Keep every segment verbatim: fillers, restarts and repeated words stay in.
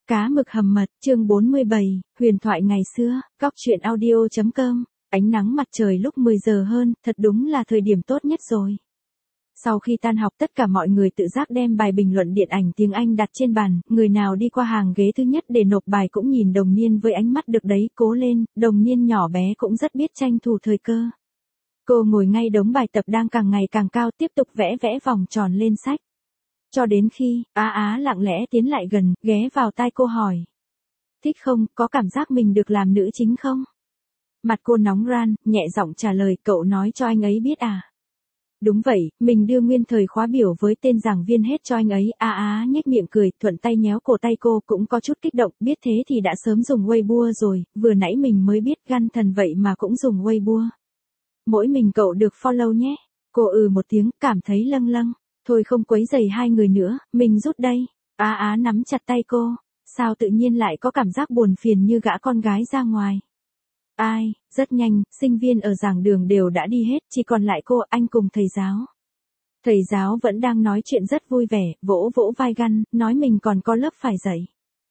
Cá mực hầm mật, chương bốn mươi bảy, huyền thoại ngày xưa, góc truyện audio chấm com, ánh nắng mặt trời lúc mười giờ hơn, thật đúng là thời điểm tốt nhất rồi. Sau khi tan học tất cả mọi người tự giác đem bài bình luận điện ảnh tiếng Anh đặt trên bàn, người nào đi qua hàng ghế thứ nhất để nộp bài cũng nhìn Đồng Niên với ánh mắt được đấy, cố lên, Đồng Niên nhỏ bé cũng rất biết tranh thủ thời cơ. Cô ngồi ngay đống bài tập đang càng ngày càng cao tiếp tục vẽ vẽ vòng tròn lên sách. Cho đến khi, Á Á lặng lẽ tiến lại gần, ghé vào tai cô hỏi. Thích không, có cảm giác mình được làm nữ chính không? Mặt cô nóng ran, nhẹ giọng trả lời, cậu nói cho anh ấy biết à? Đúng vậy, mình đưa nguyên thời khóa biểu với tên giảng viên hết cho anh ấy. Á Á nhếch miệng cười, thuận tay nhéo cổ tay cô, cũng có chút kích động, biết thế thì đã sớm dùng Weibo rồi, vừa nãy mình mới biết gan thần vậy mà cũng dùng Weibo. Mỗi mình cậu được follow nhé. Cô ừ một tiếng, cảm thấy lâng lâng. Thôi không quấy rầy hai người nữa, mình rút đây. Á Á nắm chặt tay cô, sao tự nhiên lại có cảm giác buồn phiền như gã con gái ra ngoài. Ai, rất nhanh, sinh viên ở giảng đường đều đã đi hết, chỉ còn lại cô, anh cùng thầy giáo. Thầy giáo vẫn đang nói chuyện rất vui vẻ, vỗ vỗ vai Gan, nói mình còn có lớp phải dạy.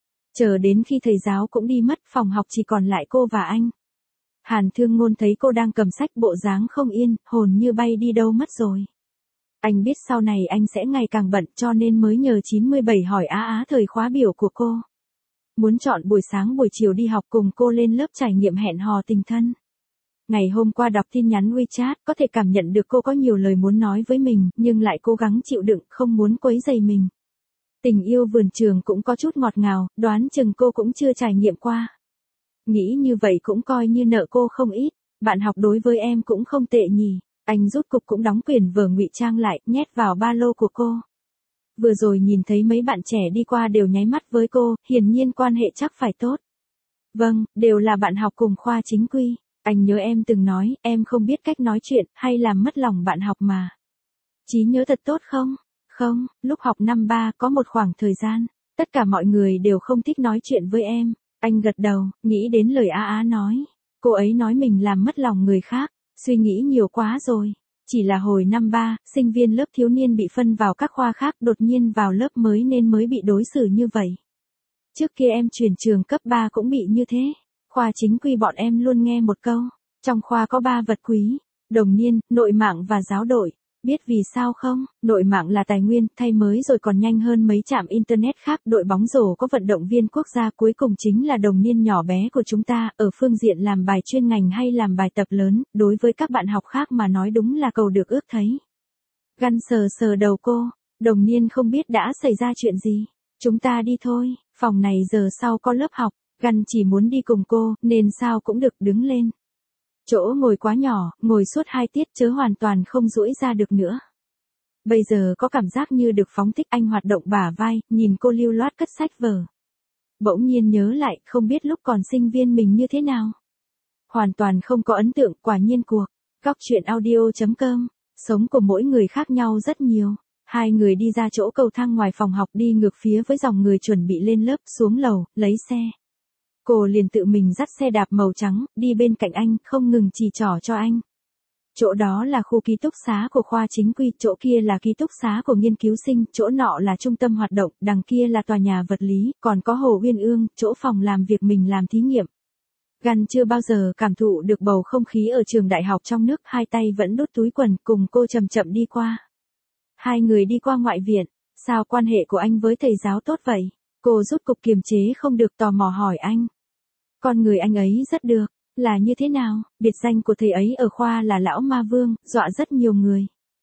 Chờ đến khi thầy giáo cũng đi mất, phòng học chỉ còn lại cô và anh. Hàn Thương Ngôn thấy cô đang cầm sách, bộ dáng không yên, hồn như bay đi đâu mất rồi. Anh biết sau này anh sẽ ngày càng bận cho nên mới nhờ chín mươi bảy hỏi Á Á thời khóa biểu của cô. Muốn chọn buổi sáng buổi chiều đi học cùng cô lên lớp trải nghiệm hẹn hò tình thân. Ngày hôm qua đọc tin nhắn WeChat có thể cảm nhận được cô có nhiều lời muốn nói với mình nhưng lại cố gắng chịu đựng không muốn quấy rầy mình. Tình yêu vườn trường cũng có chút ngọt ngào, đoán chừng cô cũng chưa trải nghiệm qua. Nghĩ như vậy cũng coi như nợ cô không ít, bạn học đối với em cũng không tệ nhỉ. Anh rút cục cũng đóng quyển vở ngụy trang lại, nhét vào ba lô của cô. Vừa rồi nhìn thấy mấy bạn trẻ đi qua đều nháy mắt với cô, hiển nhiên quan hệ chắc phải tốt. Vâng, đều là bạn học cùng khoa chính quy. Anh nhớ em từng nói, em không biết cách nói chuyện, hay làm mất lòng bạn học mà. Trí nhớ thật tốt không? Không, lúc học năm ba có một khoảng thời gian, tất cả mọi người đều không thích nói chuyện với em. Anh gật đầu, nghĩ đến lời Á Á nói. Cô ấy nói mình làm mất lòng người khác. Suy nghĩ nhiều quá rồi. Chỉ là hồi năm ba, sinh viên lớp thiếu niên bị phân vào các khoa khác đột nhiên vào lớp mới nên mới bị đối xử như vậy. Trước kia em chuyển trường cấp ba cũng bị như thế. Khoa chính quy bọn em luôn nghe một câu. Trong khoa có ba vật quý. Đồng niên, nội mạng và giáo đội. Biết vì sao không? Nội mạng là tài nguyên, thay mới rồi còn nhanh hơn mấy trạm internet khác. Đội bóng rổ có vận động viên quốc gia, cuối cùng chính là đồng niên nhỏ bé của chúng ta. Ở phương diện làm bài chuyên ngành hay làm bài tập lớn, đối với các bạn học khác mà nói đúng là cầu được ước thấy. Gan sờ sờ đầu cô, đồng niên không biết đã xảy ra chuyện gì. Chúng ta đi thôi, phòng này giờ sau có lớp học. Gan chỉ muốn đi cùng cô, nên sao cũng được, đứng lên. Chỗ ngồi quá nhỏ, ngồi suốt hai tiết chớ hoàn toàn không duỗi ra được nữa. Bây giờ có cảm giác như được phóng thích, anh hoạt động bả vai, nhìn cô lưu loát cất sách vở. Bỗng nhiên nhớ lại, không biết lúc còn sinh viên mình như thế nào. Hoàn toàn không có ấn tượng, quả nhiên cuộc. Góc truyện audio chấm com, sống của mỗi người khác nhau rất nhiều. Hai người đi ra chỗ cầu thang ngoài phòng học đi ngược phía với dòng người chuẩn bị lên lớp, xuống lầu, lấy xe. Cô liền tự mình dắt xe đạp màu trắng, đi bên cạnh anh, không ngừng chỉ trỏ cho anh. Chỗ đó là khu ký túc xá của khoa chính quy, chỗ kia là ký túc xá của nghiên cứu sinh, chỗ nọ là trung tâm hoạt động, đằng kia là tòa nhà vật lý, còn có hồ Uyên Ương, chỗ phòng làm việc mình làm thí nghiệm. Gan chưa bao giờ cảm thụ được bầu không khí ở trường đại học trong nước, hai tay vẫn đút túi quần, cùng cô chậm chậm đi qua. Hai người đi qua ngoại viện, sao quan hệ của anh với thầy giáo tốt vậy? Cô rút cục kiềm chế không được tò mò hỏi anh. Con người anh ấy rất được, là như thế nào? Biệt danh của thầy ấy ở khoa là Lão Ma Vương, dọa rất nhiều người.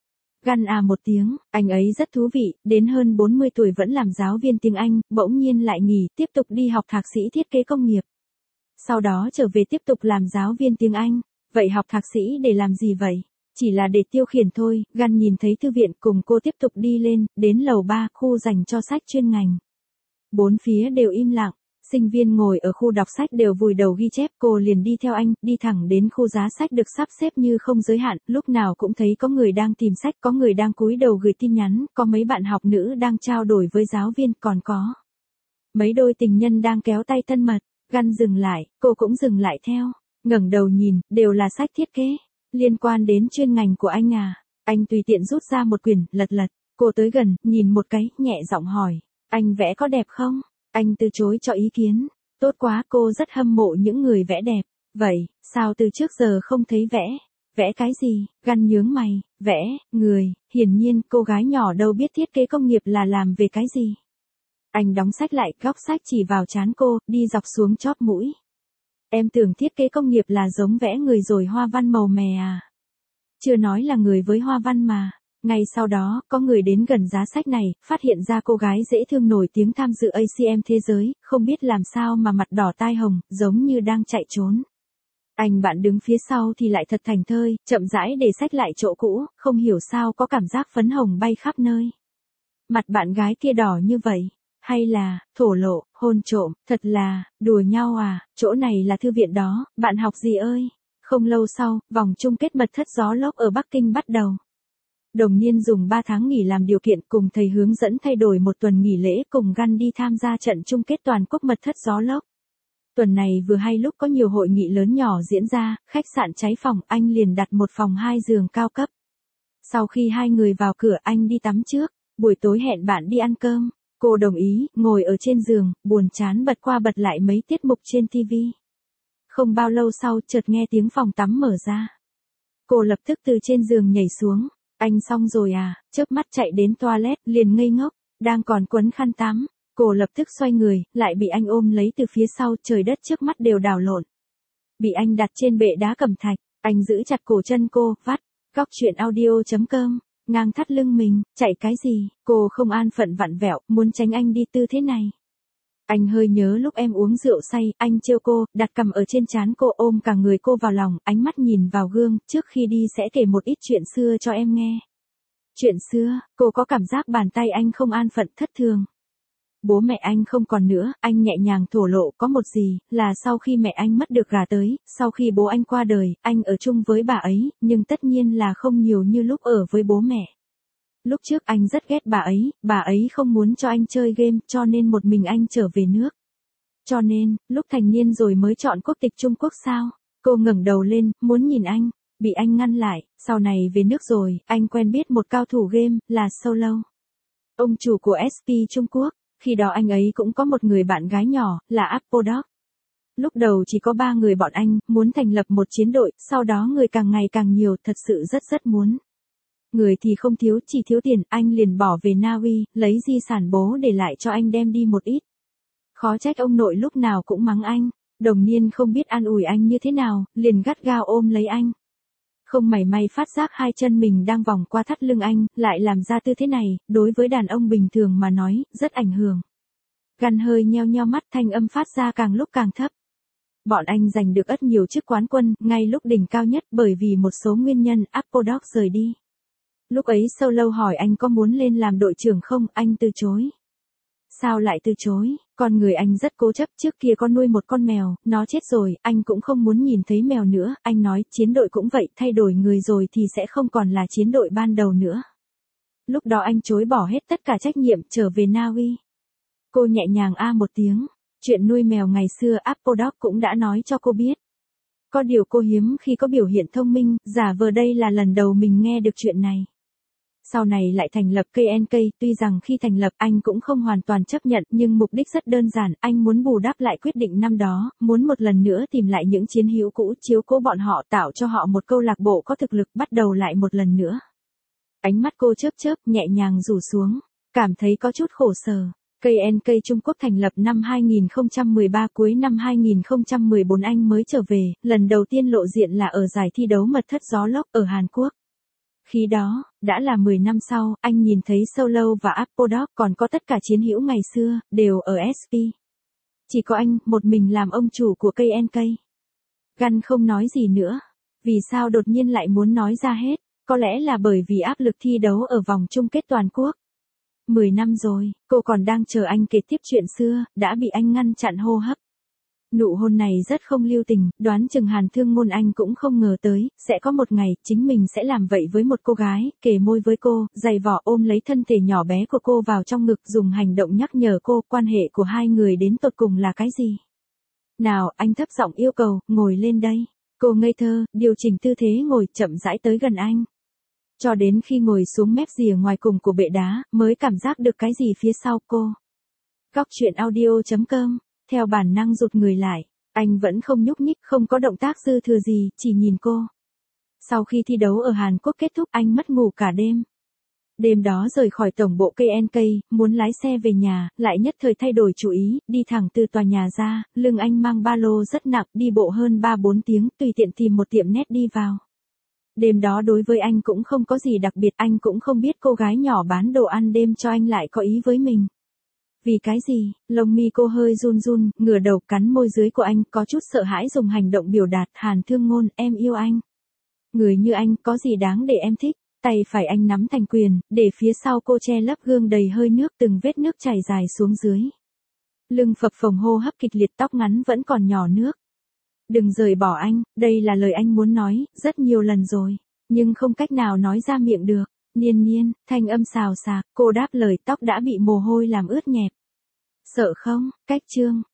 Gan à một tiếng, anh ấy rất thú vị, đến hơn bốn mươi tuổi vẫn làm giáo viên tiếng Anh, bỗng nhiên lại nghỉ, tiếp tục đi học thạc sĩ thiết kế công nghiệp. Sau đó trở về tiếp tục làm giáo viên tiếng Anh, vậy học thạc sĩ để làm gì vậy? Chỉ là để tiêu khiển thôi. Gan nhìn thấy thư viện cùng cô tiếp tục đi lên, đến lầu ba, khu dành cho sách chuyên ngành. Bốn phía đều im lặng. Sinh viên ngồi ở khu đọc sách đều vùi đầu ghi chép, cô liền đi theo anh, đi thẳng đến khu giá sách được sắp xếp như không giới hạn, lúc nào cũng thấy có người đang tìm sách, có người đang cúi đầu gửi tin nhắn, có mấy bạn học nữ đang trao đổi với giáo viên, còn có mấy đôi tình nhân đang kéo tay thân mật. Gan dừng lại, cô cũng dừng lại theo, ngẩng đầu nhìn, đều là sách thiết kế, liên quan đến chuyên ngành của anh à. Anh tùy tiện rút ra một quyển, lật lật, cô tới gần, nhìn một cái, nhẹ giọng hỏi, anh vẽ có đẹp không? Anh từ chối cho ý kiến. Tốt quá, cô rất hâm mộ những người vẽ đẹp. Vậy, sao từ trước giờ không thấy vẽ? Vẽ cái gì? Găn nhướng mày, vẽ, người, hiển nhiên cô gái nhỏ đâu biết thiết kế công nghiệp là làm về cái gì. Anh đóng sách lại, góc sách chỉ vào trán cô, đi dọc xuống chóp mũi. Em tưởng thiết kế công nghiệp là giống vẽ người rồi hoa văn màu mè à? Chưa nói là người với hoa văn mà. Ngay sau đó, có người đến gần giá sách này, phát hiện ra cô gái dễ thương nổi tiếng tham dự a xê em thế giới, không biết làm sao mà mặt đỏ tai hồng, giống như đang chạy trốn. Anh bạn đứng phía sau thì lại thật thảnh thơi, chậm rãi để sách lại chỗ cũ, không hiểu sao có cảm giác phấn hồng bay khắp nơi. Mặt bạn gái kia đỏ như vậy, hay là, thổ lộ, hôn trộm, thật là, đùa nhau à, chỗ này là thư viện đó, bạn học gì ơi? Không lâu sau, vòng chung kết mật thất gió lốc ở Bắc Kinh bắt đầu. Đồng Niên dùng ba tháng nghỉ làm điều kiện cùng thầy hướng dẫn thay đổi một tuần nghỉ lễ cùng Gun đi tham gia trận chung kết toàn quốc mật thất gió lốc. Tuần này vừa hay lúc có nhiều hội nghị lớn nhỏ diễn ra, khách sạn cháy phòng, anh liền đặt một phòng hai giường cao cấp. Sau khi hai người vào cửa anh đi tắm trước, buổi tối hẹn bạn đi ăn cơm. Cô đồng ý, ngồi ở trên giường, buồn chán bật qua bật lại mấy tiết mục trên ti vi. Không bao lâu sau chợt nghe tiếng phòng tắm mở ra. Cô lập tức từ trên giường nhảy xuống. Anh xong rồi à, chớp mắt chạy đến toilet, liền ngây ngốc, đang còn quấn khăn tắm. Cô lập tức xoay người, lại bị anh ôm lấy từ phía sau, trời đất trước mắt đều đảo lộn. Bị anh đặt trên bệ đá cẩm thạch, anh giữ chặt cổ chân cô, vắt, góc truyện audio chấm com, ngang thắt lưng mình, chạy cái gì, cô không an phận vặn vẹo, muốn tránh anh đi tư thế này. Anh hơi nhớ lúc em uống rượu say, anh trêu cô, đặt cằm ở trên trán cô, ôm cả người cô vào lòng, ánh mắt nhìn vào gương, trước khi đi sẽ kể một ít chuyện xưa cho em nghe. Chuyện xưa, cô có cảm giác bàn tay anh không an phận, thất thường. Bố mẹ anh không còn nữa, anh nhẹ nhàng thổ lộ, có một gì, là sau khi mẹ anh mất được gả tới, sau khi bố anh qua đời, anh ở chung với bà ấy, nhưng tất nhiên là không nhiều như lúc ở với bố mẹ. Lúc trước anh rất ghét bà ấy, bà ấy không muốn cho anh chơi game, cho nên một mình anh trở về nước. Cho nên, lúc thành niên rồi mới chọn quốc tịch Trung Quốc sao? Cô ngẩng đầu lên, muốn nhìn anh, bị anh ngăn lại, sau này về nước rồi, anh quen biết một cao thủ game, là Solo. Ông chủ của ét pê Trung Quốc, khi đó anh ấy cũng có một người bạn gái nhỏ, là Apodog. Lúc đầu chỉ có ba người bọn anh, muốn thành lập một chiến đội, sau đó người càng ngày càng nhiều, thật sự rất rất muốn. Người thì không thiếu, chỉ thiếu tiền, anh liền bỏ về Na Uy, lấy di sản bố để lại cho anh đem đi một ít. Khó trách ông nội lúc nào cũng mắng anh, Đồng Niên không biết an ủi anh như thế nào, liền gắt gao ôm lấy anh. Không mảy may phát giác hai chân mình đang vòng qua thắt lưng anh, lại làm ra tư thế này, đối với đàn ông bình thường mà nói, rất ảnh hưởng. Gun hơi nheo nheo mắt, thanh âm phát ra càng lúc càng thấp. Bọn anh giành được rất nhiều chức quán quân, ngay lúc đỉnh cao nhất, bởi vì một số nguyên nhân, Apodog rời đi. Lúc ấy Solo hỏi anh có muốn lên làm đội trưởng không, anh từ chối. Sao lại từ chối, con người anh rất cố chấp, trước kia có nuôi một con mèo, nó chết rồi, anh cũng không muốn nhìn thấy mèo nữa, anh nói, chiến đội cũng vậy, thay đổi người rồi thì sẽ không còn là chiến đội ban đầu nữa. Lúc đó anh chối bỏ hết tất cả trách nhiệm, trở về Na Uy. Cô nhẹ nhàng a một tiếng, chuyện nuôi mèo ngày xưa Apodog cũng đã nói cho cô biết. Có điều cô hiếm khi có biểu hiện thông minh, giả vờ đây là lần đầu mình nghe được chuyện này. Sau này lại thành lập ca en ca, tuy rằng khi thành lập anh cũng không hoàn toàn chấp nhận, nhưng mục đích rất đơn giản, anh muốn bù đắp lại quyết định năm đó, muốn một lần nữa tìm lại những chiến hữu cũ, chiếu cố bọn họ, tạo cho họ một câu lạc bộ có thực lực, bắt đầu lại một lần nữa. Ánh mắt cô chớp chớp, nhẹ nhàng rủ xuống, cảm thấy có chút khổ sở. ca en ca Trung Quốc thành lập năm hai nghìn không trăm mười ba, cuối năm hai nghìn không trăm mười bốn anh mới trở về, lần đầu tiên lộ diện là ở giải thi đấu mật thất gió lốc ở Hàn Quốc. Khi đó, đã là mười năm sau, anh nhìn thấy Solo và Apodog, còn có tất cả chiến hữu ngày xưa, đều ở ét pê. Chỉ có anh, một mình làm ông chủ của ca en ca. Gun không nói gì nữa. Vì sao đột nhiên lại muốn nói ra hết? Có lẽ là bởi vì áp lực thi đấu ở vòng chung kết toàn quốc. Mười năm rồi, cô còn đang chờ anh kể tiếp chuyện xưa, đã bị anh ngăn chặn hô hấp. Nụ hôn này rất không lưu tình, đoán chừng Hàn Thương Ngôn anh cũng không ngờ tới, sẽ có một ngày, chính mình sẽ làm vậy với một cô gái, kề môi với cô, giày vỏ ôm lấy thân thể nhỏ bé của cô vào trong ngực, dùng hành động nhắc nhở cô, quan hệ của hai người đến tột cùng là cái gì. Nào, anh thấp giọng yêu cầu, ngồi lên đây. Cô ngây thơ, điều chỉnh tư thế ngồi, chậm rãi tới gần anh. Cho đến khi ngồi xuống mép rìa ngoài cùng của bệ đá, mới cảm giác được cái gì phía sau cô. Cóc truyện audio chấm com, theo bản năng rụt người lại, anh vẫn không nhúc nhích, không có động tác dư thừa gì, chỉ nhìn cô. Sau khi thi đấu ở Hàn Quốc kết thúc anh mất ngủ cả đêm. Đêm đó rời khỏi tổng bộ ca en ca, muốn lái xe về nhà, lại nhất thời thay đổi chủ ý, đi thẳng từ tòa nhà ra, lưng anh mang ba lô rất nặng, đi bộ hơn ba bốn tiếng, tùy tiện tìm một tiệm net đi vào. Đêm đó đối với anh cũng không có gì đặc biệt, anh cũng không biết cô gái nhỏ bán đồ ăn đêm cho anh lại có ý với mình. Vì cái gì? Lông mi cô hơi run run, ngửa đầu cắn môi dưới của anh, có chút sợ hãi dùng hành động biểu đạt, Hàn Thương Ngôn, em yêu anh. Người như anh, có gì đáng để em thích? Tay phải anh nắm thành quyền, để phía sau cô che lấp gương đầy hơi nước, từng vết nước chảy dài xuống dưới. Lưng phập phồng, hô hấp kịch liệt, tóc ngắn vẫn còn nhỏ nước. Đừng rời bỏ anh, đây là lời anh muốn nói, rất nhiều lần rồi, nhưng không cách nào nói ra miệng được. Niên Niên, thanh âm xào xạc, cô đáp lời, tóc đã bị mồ hôi làm ướt nhẹp. Sợ không? Cách chương.